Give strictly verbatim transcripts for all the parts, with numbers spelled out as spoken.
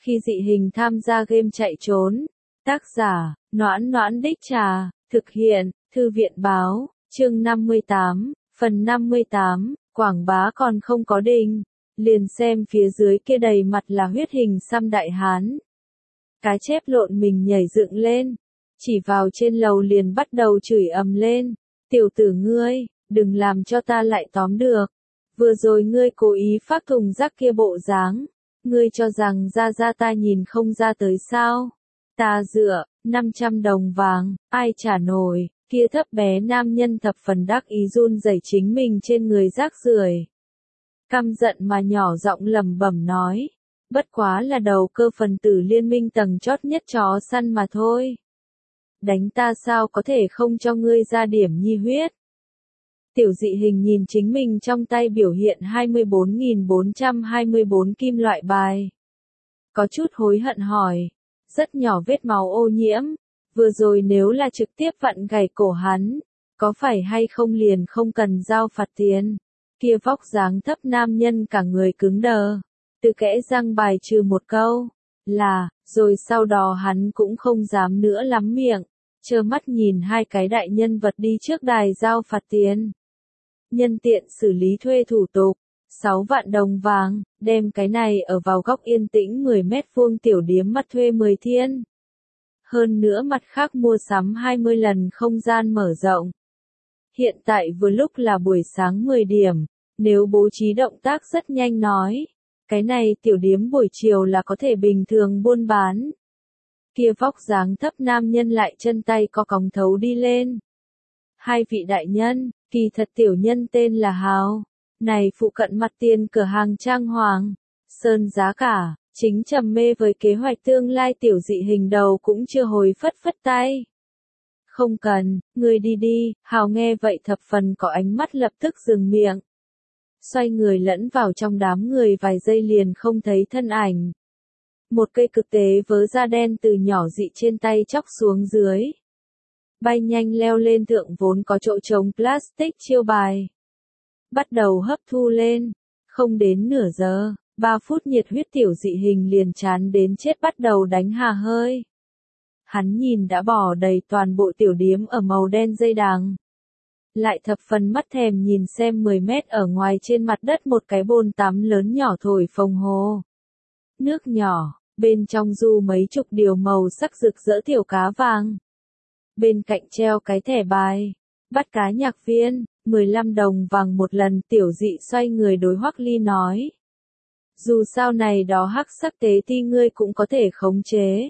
Khi dị hình tham gia game chạy trốn. Tác giả, Noãn Noãn Đích Trà, thực hiện, Thư viện Báo, chương năm mươi tám, phần năm mươi tám, quảng bá còn không có đinh. Liền xem phía dưới kia đầy mặt là huyết hình xăm đại hán. Cái chép lộn mình nhảy dựng lên, chỉ vào trên lầu liền bắt đầu chửi ầm lên. Tiểu tử ngươi, đừng làm cho ta lại tóm được. Vừa rồi ngươi cố ý phát thùng rác kia bộ dáng. Ngươi cho rằng ra ra ta nhìn không ra tới sao? Ta dựa, năm trăm đồng vàng, ai trả nổi, kia thấp bé nam nhân thập phần đắc ý run rẩy chính mình trên người rác rưởi. Căm giận mà nhỏ giọng lẩm bẩm nói, bất quá là đầu cơ phần tử liên minh tầng chót nhất chó săn mà thôi. Đánh ta sao có thể không cho ngươi ra điểm nhi huyết. Tiểu dị hình nhìn chính mình trong tay biểu hiện hai mươi bốn nghìn bốn trăm hai mươi bốn kim loại bài. Có chút hối hận hỏi, rất nhỏ vết máu ô nhiễm, vừa rồi nếu là trực tiếp vặn gãy cổ hắn, có phải hay không liền không cần giao phạt tiền. Kia vóc dáng thấp nam nhân cả người cứng đờ, từ kẽ răng bài trừ một câu, là, rồi sau đó hắn cũng không dám nữa lắm miệng, trơ mắt nhìn hai cái đại nhân vật đi trước đài giao phạt tiền. Nhân tiện xử lý thuê thủ tục, sáu vạn đồng vàng, đem cái này ở vào góc yên tĩnh mười mét vuông tiểu điếm mặt thuê mười thiên. Hơn nữa mặt khác mua sắm hai mươi lần không gian mở rộng. Hiện tại vừa lúc là buổi sáng mười điểm, nếu bố trí động tác rất nhanh nói, cái này tiểu điếm buổi chiều là có thể bình thường buôn bán. Kia vóc dáng thấp nam nhân lại chân tay co còng thấu đi lên. Hai vị đại nhân, kỳ thật tiểu nhân tên là Hào, này phụ cận mặt tiền cửa hàng trang hoàng, sơn giá cả, chính trầm mê với kế hoạch tương lai tiểu dị hình đầu cũng chưa hồi phất phất tay. Không cần, người đi đi, Hào nghe vậy thập phần có ánh mắt lập tức dừng miệng. Xoay người lẫn vào trong đám người vài giây liền không thấy thân ảnh. Một cây cực tế vớ da đen từ nhỏ dị trên tay chóc xuống dưới. Bay nhanh leo lên thượng vốn có chỗ trống plastic chiêu bài. Bắt đầu hấp thu lên. Không đến nửa giờ, ba phút nhiệt huyết tiểu dị hình liền chán đến chết bắt đầu đánh hà hơi. Hắn nhìn đã bỏ đầy toàn bộ tiểu điếm ở màu đen dây đằng. Lại thập phần mắt thèm nhìn xem mười mét ở ngoài trên mặt đất một cái bồn tắm lớn nhỏ thổi phồng hồ. Nước nhỏ, bên trong du mấy chục điều màu sắc rực rỡ tiểu cá vàng. Bên cạnh treo cái thẻ bài, bắt cá nhạc viên, mười lăm đồng vàng một lần. Tiểu dị xoay người đối Hoắc Ly nói. Dù sao này đó hắc sắc tế ti ngươi cũng có thể khống chế.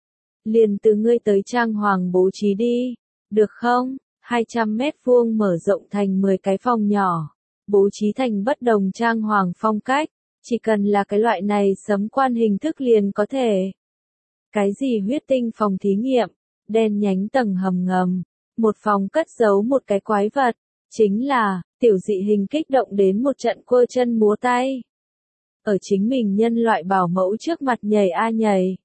Liền từ ngươi tới trang hoàng bố trí đi, được không? hai trăm mét vuông mở rộng thành mười cái phòng nhỏ, bố trí thành bất đồng trang hoàng phong cách, chỉ cần là cái loại này sấm quan hình thức liền có thể. Cái gì huyết tinh phòng thí nghiệm, đen nhánh tầng hầm ngầm, một phòng cất giấu một cái quái vật, chính là, tiểu dị hình kích động đến một trận quơ chân múa tay. Ở chính mình nhân loại bảo mẫu trước mặt nhảy a nhảy.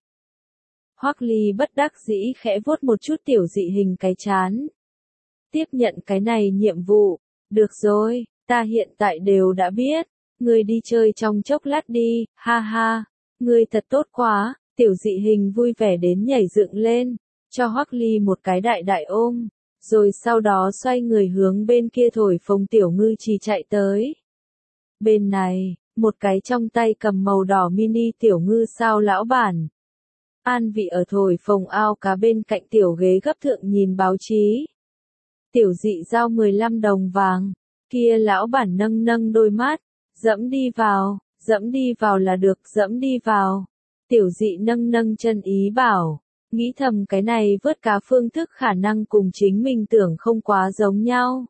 Hoắc Ly bất đắc dĩ khẽ vuốt một chút tiểu dị hình cái chán. Tiếp nhận cái này nhiệm vụ, được rồi, ta hiện tại đều đã biết, ngươi đi chơi trong chốc lát đi, ha ha, ngươi thật tốt quá, tiểu dị hình vui vẻ đến nhảy dựng lên, cho Hoắc Ly một cái đại đại ôm, rồi sau đó xoay người hướng bên kia thổi phồng tiểu ngư trì chạy tới. Bên này, một cái trong tay cầm màu đỏ mini tiểu ngư sao lão bản. An vị ở thổi phồng ao cá bên cạnh tiểu ghế gấp thượng nhìn báo chí. Tiểu dị giao mười lăm đồng vàng, kia lão bản nâng nâng đôi mắt, dẫm đi vào, dẫm đi vào là được, dẫm đi vào. Tiểu dị nâng nâng chân ý bảo, nghĩ thầm cái này vớt cá phương thức khả năng cùng chính mình tưởng không quá giống nhau.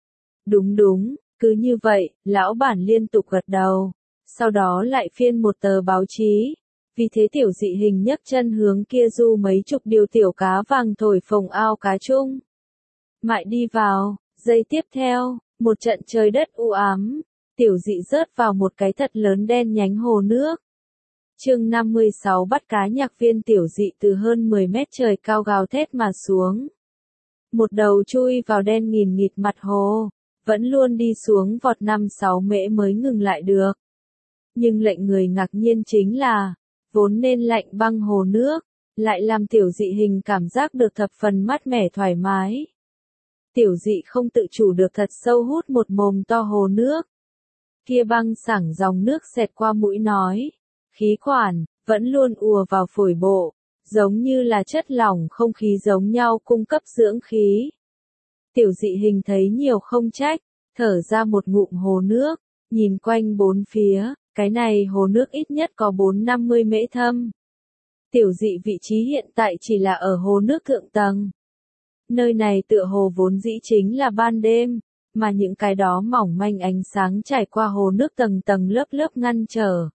Đúng đúng, cứ như vậy, lão bản liên tục gật đầu, sau đó lại phiên một tờ báo chí. Vì thế tiểu dị hình nhấc chân hướng kia du mấy chục điều tiểu cá vàng thổi phồng ao cá chung. Mại đi vào, giây tiếp theo, một trận trời đất u ám, tiểu dị rớt vào một cái thật lớn đen nhánh hồ nước. Chương năm mươi sáu bắt cá nhạc viên tiểu dị từ hơn mười mét trời cao gào thét mà xuống. Một đầu chui vào đen nghìn nghịt mặt hồ, vẫn luôn đi xuống vọt năm sáu mễ mới ngừng lại được. Nhưng lệnh người ngạc nhiên chính là, vốn nên lạnh băng hồ nước, lại làm tiểu dị hình cảm giác được thập phần mát mẻ thoải mái. Tiểu dị không tự chủ được thật sâu hút một mồm to hồ nước. Kia băng sảng dòng nước xẹt qua mũi nói. Khí quản, vẫn luôn ùa vào phổi bộ, giống như là chất lỏng không khí giống nhau cung cấp dưỡng khí. Tiểu dị hình thấy nhiều không trách, thở ra một ngụm hồ nước, nhìn quanh bốn phía, cái này hồ nước ít nhất có bốn năm mươi mễ thâm. Tiểu dị vị trí hiện tại chỉ là ở hồ nước thượng tầng. Nơi này tựa hồ vốn dĩ chính là ban đêm, mà những cái đó mỏng manh ánh sáng trải qua hồ nước tầng tầng lớp lớp ngăn trở.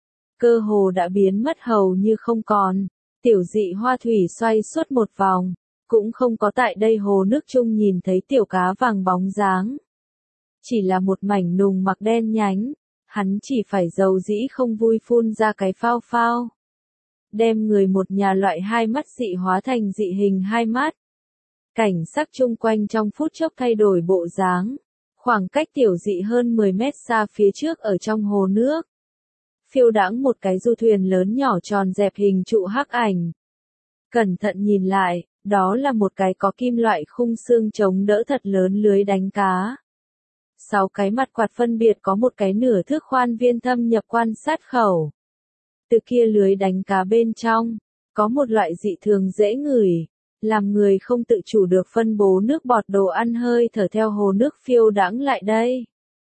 Cơ hồ đã biến mất hầu như không còn. Tiểu dị hoa thủy xoay suốt một vòng, cũng không có tại đây hồ nước chung nhìn thấy tiểu cá vàng bóng dáng. Chỉ là một mảnh nùng mặc đen nhánh, hắn chỉ phải dầu dĩ không vui phun ra cái phao phao. Đem người một nhà loại hai mắt dị hóa thành dị hình hai mắt. Cảnh sắc chung quanh trong phút chốc thay đổi bộ dáng. Khoảng cách tiểu dị hơn mười mét xa phía trước ở trong hồ nước. Phiêu đãng một cái du thuyền lớn nhỏ tròn dẹp hình trụ hắc ảnh. Cẩn thận nhìn lại, đó là một cái có kim loại khung xương chống đỡ thật lớn lưới đánh cá. Sáu cái mặt quạt phân biệt có một cái nửa thước khoan viên thâm nhập quan sát khẩu. Từ kia lưới đánh cá bên trong, có một loại dị thường dễ ngửi, làm người không tự chủ được phân bố nước bọt đồ ăn hơi thở theo hồ nước phiêu đãng lại đây.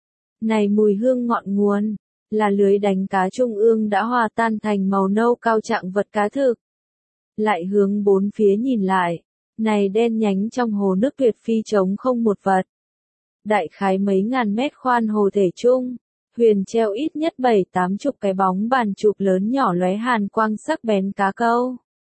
Này mùi hương ngọn nguồn, là lưới đánh cá trung ương đã hòa tan thành màu nâu cao trạng vật cá thực. Lại hướng bốn phía nhìn lại, này đen nhánh trong hồ nước tuyệt phi trống không một vật. Đại khái mấy ngàn mét khoan hồ thể trung, huyền treo ít nhất bảy tám chục cái bóng bàn chụp lớn nhỏ lóe hàn quang sắc bén cá câu.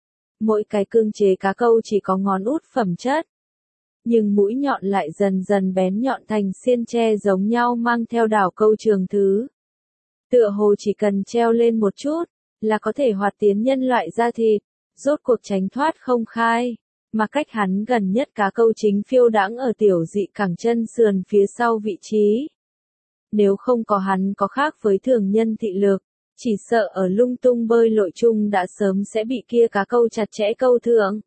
Mỗi cái cương chế cá câu chỉ có ngón út phẩm chất. Nhưng mũi nhọn lại dần dần bén nhọn thành xiên tre giống nhau mang theo đảo câu trường thứ. Tựa hồ chỉ cần treo lên một chút, là có thể hoạt tiến nhân loại da thịt, rốt cuộc tránh thoát không khai. Mà cách hắn gần nhất cá câu chính phiêu đãng ở tiểu dị cẳng chân sườn phía sau vị trí. Nếu không có hắn có khác với thường nhân thị lực, chỉ sợ ở lung tung bơi lội chung đã sớm sẽ bị kia cá câu chặt chẽ câu thượng.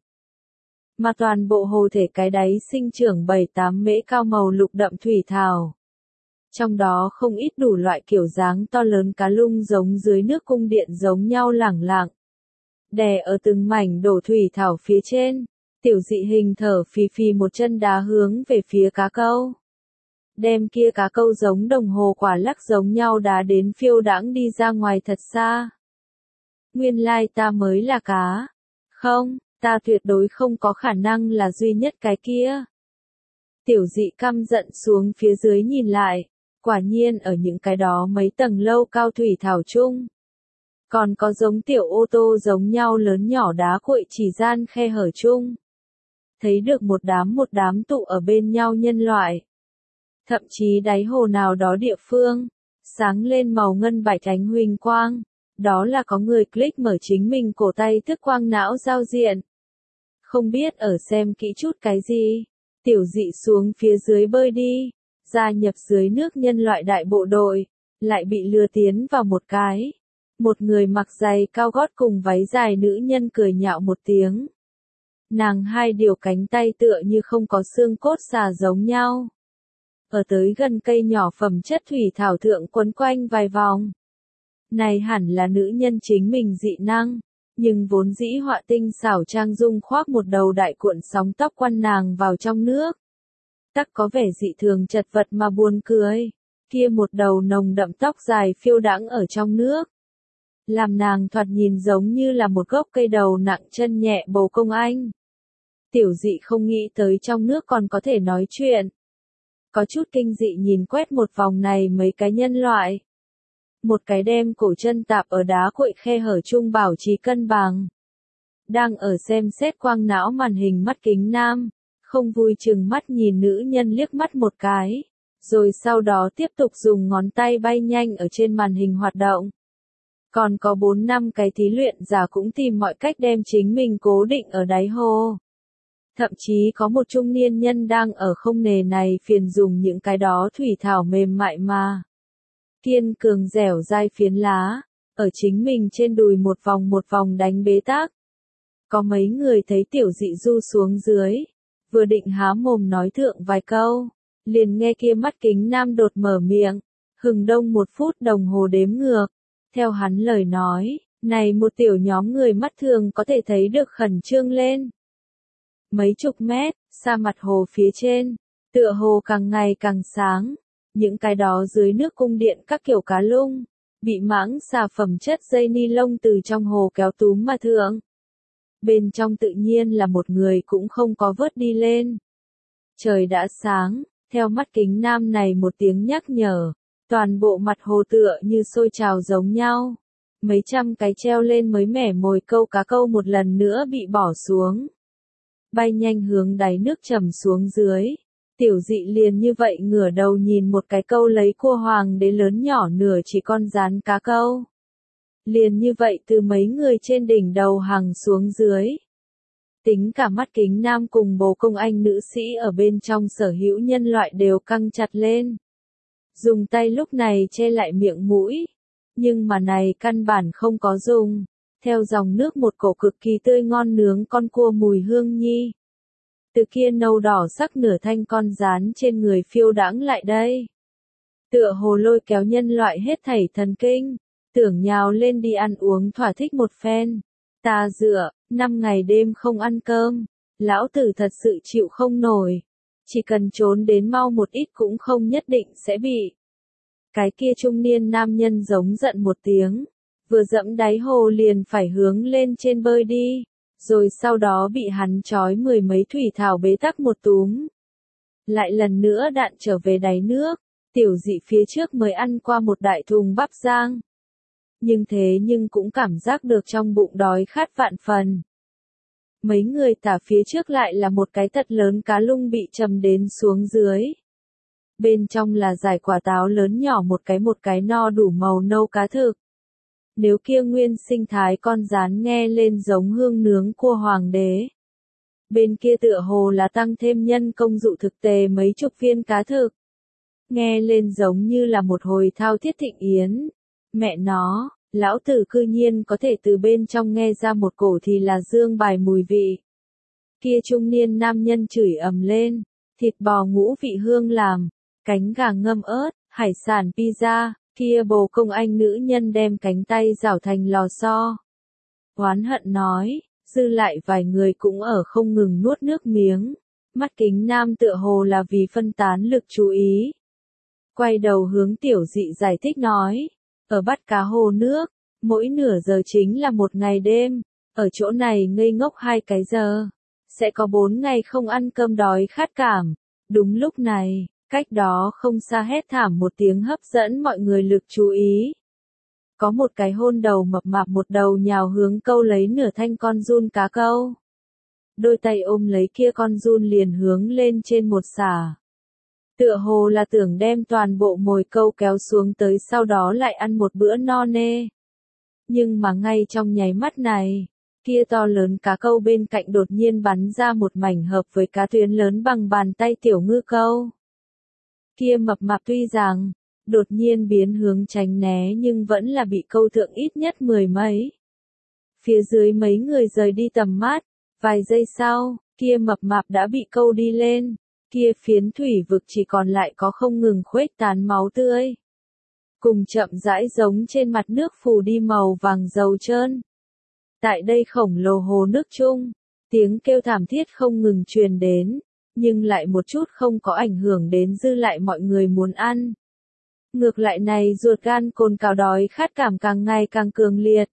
Mà toàn bộ hồ thể cái đáy sinh trưởng bảy tám mễ cao màu lục đậm thủy thảo. Trong đó không ít đủ loại kiểu dáng to lớn cá lung giống dưới nước cung điện giống nhau lẳng lặng. Đè ở từng mảnh đổ thủy thảo phía trên, tiểu dị hình thở phì phì một chân đá hướng về phía cá câu. Đem kia cá câu giống đồng hồ quả lắc giống nhau đá đến phiêu đãng đi ra ngoài thật xa. Nguyên lai ta mới là cá. Không, ta tuyệt đối không có khả năng là duy nhất cái kia. Tiểu dị căm giận xuống phía dưới nhìn lại, quả nhiên ở những cái đó mấy tầng lâu cao thủy thảo chung. Còn có giống tiểu ô tô giống nhau lớn nhỏ đá cuội chỉ gian khe hở chung. Thấy được một đám một đám tụ ở bên nhau nhân loại. Thậm chí đáy hồ nào đó địa phương, sáng lên màu ngân bạch ánh huỳnh quang, đó là có người click mở chính mình cổ tay thức quang não giao diện. Không biết ở xem kỹ chút cái gì, tiểu dị xuống phía dưới bơi đi, gia nhập dưới nước nhân loại đại bộ đội, lại bị lừa tiến vào một cái. Một người mặc giày cao gót cùng váy dài nữ nhân cười nhạo một tiếng. Nàng hai điều cánh tay tựa như không có xương cốt xà giống nhau. Ở tới gần cây nhỏ phẩm chất thủy thảo thượng quấn quanh vài vòng. Này hẳn là nữ nhân chính mình dị năng, nhưng vốn dĩ họa tinh xảo trang dung khoác một đầu đại cuộn sóng tóc quăn nàng vào trong nước. Tắc có vẻ dị thường chật vật mà buồn cười, kia một đầu nồng đậm tóc dài phiêu đãng ở trong nước. Làm nàng thoạt nhìn giống như là một gốc cây đầu nặng chân nhẹ bầu công anh. Tiểu dị không nghĩ tới trong nước còn có thể nói chuyện. Có chút kinh dị nhìn quét một vòng này mấy cái nhân loại. Một cái đem cổ chân tạp ở đá cuội khe hở chung bảo trì cân bằng. Đang ở xem xét quang não màn hình mắt kính nam, không vui chừng mắt nhìn nữ nhân liếc mắt một cái, rồi sau đó tiếp tục dùng ngón tay bay nhanh ở trên màn hình hoạt động. Còn có bốn năm cái thí luyện giả cũng tìm mọi cách đem chính mình cố định ở đáy hồ. Thậm chí có một trung niên nhân đang ở không nề này phiền dùng những cái đó thủy thảo mềm mại mà kiên cường dẻo dai phiến lá, ở chính mình trên đùi một vòng một vòng đánh bế tắc. Có mấy người thấy tiểu dị du xuống dưới, vừa định há mồm nói thượng vài câu, liền nghe kia mắt kính nam đột mở miệng, hừng đông một phút đồng hồ đếm ngược. Theo hắn lời nói, này một tiểu nhóm người mắt thường có thể thấy được khẩn trương lên. Mấy chục mét, xa mặt hồ phía trên, tựa hồ càng ngày càng sáng, những cái đó dưới nước cung điện các kiểu cá lung, bị mãng xà phẩm chất dây ni lông từ trong hồ kéo túm mà thượng. Bên trong tự nhiên là một người cũng không có vớt đi lên. Trời đã sáng, theo mắt kính nam này một tiếng nhắc nhở, toàn bộ mặt hồ tựa như sôi trào giống nhau. Mấy trăm cái treo lên mới mẻ mồi câu cá câu một lần nữa bị bỏ xuống. Bay nhanh hướng đáy nước trầm xuống dưới. Tiểu dị liền như vậy ngửa đầu nhìn một cái câu lấy cua hoàng đế lớn nhỏ nửa chỉ con rán cá câu. Liền như vậy từ mấy người trên đỉnh đầu hàng xuống dưới. Tính cả mắt kính nam cùng bồ công anh nữ sĩ ở bên trong sở hữu nhân loại đều căng chặt lên. Dùng tay lúc này che lại miệng mũi. Nhưng mà này căn bản không có dùng. Theo dòng nước một cổ cực kỳ tươi ngon nướng con cua mùi hương nhi. Từ kia nâu đỏ sắc nửa thanh con rán trên người phiêu đãng lại đây. Tựa hồ lôi kéo nhân loại hết thảy thần kinh. Tưởng nhào lên đi ăn uống thỏa thích một phen. Ta dựa, năm ngày đêm không ăn cơm. Lão tử thật sự chịu không nổi. Chỉ cần trốn đến mau một ít cũng không nhất định sẽ bị. Cái kia trung niên nam nhân giống giận một tiếng. Vừa dẫm đáy hồ liền phải hướng lên trên bơi đi. Rồi sau đó bị hắn trói mười mấy thủy thảo bế tắc một túm. Lại lần nữa đạn trở về đáy nước. Tiểu dị phía trước mới ăn qua một đại thùng bắp rang. Nhưng thế nhưng cũng cảm giác được trong bụng đói khát vạn phần. Mấy người tả phía trước lại là một cái thật lớn cá lung bị chầm đến xuống dưới. Bên trong là dải quả táo lớn nhỏ một cái một cái no đủ màu nâu cá thực. Nếu kia nguyên sinh thái con rán nghe lên giống hương nướng cua hoàng đế. Bên kia tựa hồ là tăng thêm nhân công dụ thực tề mấy chục viên cá thực. Nghe lên giống như là một hồi thao thiết thịnh yến. Mẹ nó, lão tử cư nhiên có thể từ bên trong nghe ra một cổ thì là dương bài mùi vị. Kia trung niên nam nhân chửi ầm lên, thịt bò ngũ vị hương làm, cánh gà ngâm ớt, hải sản pizza, kia bồ công anh nữ nhân đem cánh tay rảo thành lò xo. Oán hận nói, dư lại vài người cũng ở không ngừng nuốt nước miếng, mắt kính nam tựa hồ là vì phân tán lực chú ý. Quay đầu hướng tiểu dị giải thích nói. Ở bắt cá hồ nước, mỗi nửa giờ chính là một ngày đêm, ở chỗ này ngây ngốc hai cái giờ, sẽ có bốn ngày không ăn cơm đói khát cảm. Đúng lúc này, cách đó không xa hét thảm một tiếng hấp dẫn mọi người lực chú ý. Có một cái hôn đầu mập mạp một đầu nhào hướng câu lấy nửa thanh con giun cá câu. Đôi tay ôm lấy kia con giun liền hướng lên trên một xả. Tựa hồ là tưởng đem toàn bộ mồi câu kéo xuống tới sau đó lại ăn một bữa no nê. Nhưng mà ngay trong nháy mắt này, kia to lớn cá câu bên cạnh đột nhiên bắn ra một mảnh hợp với cá tuyến lớn bằng bàn tay tiểu ngư câu. Kia mập mạp tuy rằng, đột nhiên biến hướng tránh né nhưng vẫn là bị câu thượng ít nhất mười mấy. Phía dưới mấy người rời đi tầm mắt, vài giây sau, kia mập mạp đã bị câu đi lên. Kia phiến thủy vực chỉ còn lại có không ngừng khuếch tán máu tươi. Cùng chậm rãi giống trên mặt nước phủ đi màu vàng dầu trơn. Tại đây khổng lồ hồ nước chung, tiếng kêu thảm thiết không ngừng truyền đến, nhưng lại một chút không có ảnh hưởng đến dư lại mọi người muốn ăn. Ngược lại này ruột gan cồn cào đói khát cảm càng ngày càng cường liệt.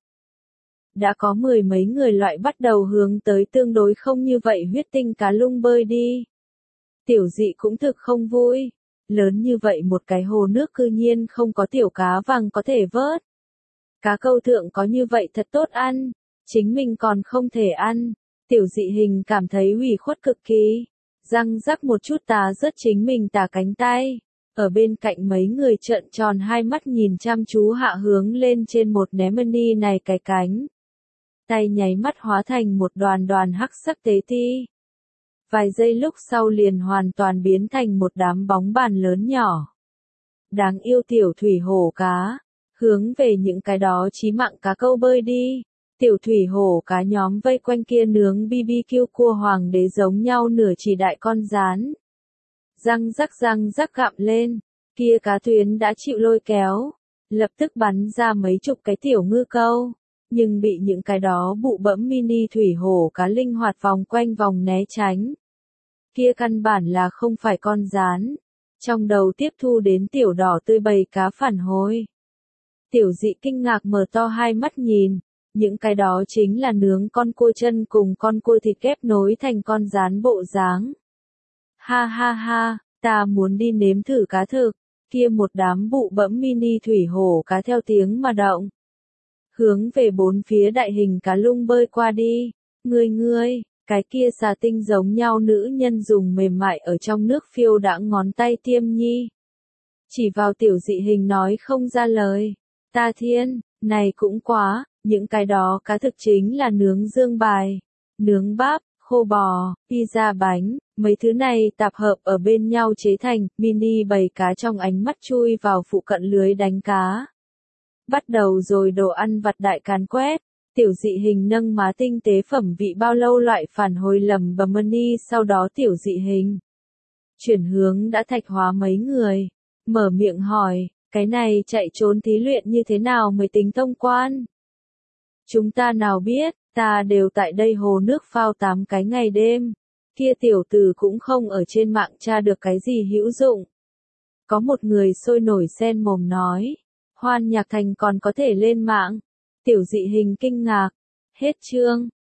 Đã có mười mấy người loại bắt đầu hướng tới tương đối không như vậy huyết tinh cá lung bơi đi. Tiểu dị cũng thực không vui, lớn như vậy một cái hồ nước cư nhiên không có tiểu cá vàng có thể vớt. Cá câu thượng có như vậy thật tốt ăn, chính mình còn không thể ăn, tiểu dị hình cảm thấy ủy khuất cực kỳ, răng rắc một chút tá rớt chính mình tả cánh tay, ở bên cạnh mấy người trợn tròn hai mắt nhìn chăm chú hạ hướng lên trên một Nemani này cái cánh. Tay nháy mắt hóa thành một đoàn đoàn hắc sắc tế ti. Vài giây lúc sau liền hoàn toàn biến thành một đám bóng bàn lớn nhỏ. Đáng yêu tiểu thủy hổ cá, hướng về những cái đó chí mạng cá câu bơi đi. Tiểu thủy hổ cá nhóm vây quanh kia nướng bi bi kiu cua hoàng đế giống nhau nửa chỉ đại con rán. Răng rắc răng rắc gặm lên, kia cá tuyến đã chịu lôi kéo, lập tức bắn ra mấy chục cái tiểu ngư câu, nhưng bị những cái đó bụ bẫm mini thủy hổ cá linh hoạt vòng quanh vòng né tránh. Kia căn bản là không phải con rán, trong đầu tiếp thu đến tiểu đỏ tươi bầy cá phản hồi. Tiểu dị kinh ngạc mở to hai mắt nhìn, những cái đó chính là nướng con cua chân cùng con cua thịt kép nối thành con rán bộ dáng. Ha ha ha, ta muốn đi nếm thử cá thực, kia một đám bụ bẫm mini thủy hổ cá theo tiếng mà động. Hướng về bốn phía đại hình cá lung bơi qua đi, ngươi ngươi, cái kia xà tinh giống nhau nữ nhân dùng mềm mại ở trong nước phiêu đãng ngón tay tiêm nhi. Chỉ vào tiểu dị hình nói không ra lời, ta thiên, này cũng quá, những cái đó cá thực chính là nướng dương bài, nướng bắp, khô bò, pizza bánh, mấy thứ này tạp hợp ở bên nhau chế thành mini bầy cá trong ánh mắt chui vào phụ cận lưới đánh cá. Bắt đầu rồi đồ ăn vặt đại càn quét, tiểu dị hình nâng má tinh tế phẩm vị bao lâu loại phản hồi lầm bầm money sau đó tiểu dị hình. Chuyển hướng đã thạch hóa mấy người, mở miệng hỏi, cái này chạy trốn thí luyện như thế nào mới tính thông quan? Chúng ta nào biết, ta đều tại đây hồ nước phao tám cái ngày đêm. Kia tiểu tử cũng không ở trên mạng tra được cái gì hữu dụng. Có một người sôi nổi sen mồm nói, Hoan Nhạc Thành còn có thể lên mạng. Tiểu dị hình kinh ngạc. Hết chương.